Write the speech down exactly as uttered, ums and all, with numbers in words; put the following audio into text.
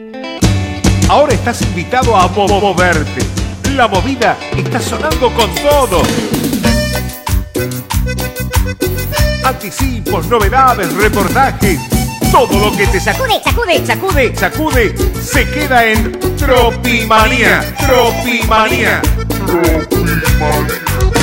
Ahora estás invitado a mo- moverte. La movida está sonando con todo. Anticipos, novedades, reportajes. Todo lo que te sacude, sacude, sacude, sacude, se queda en Tropimanía. Tropimanía. Tropimanía.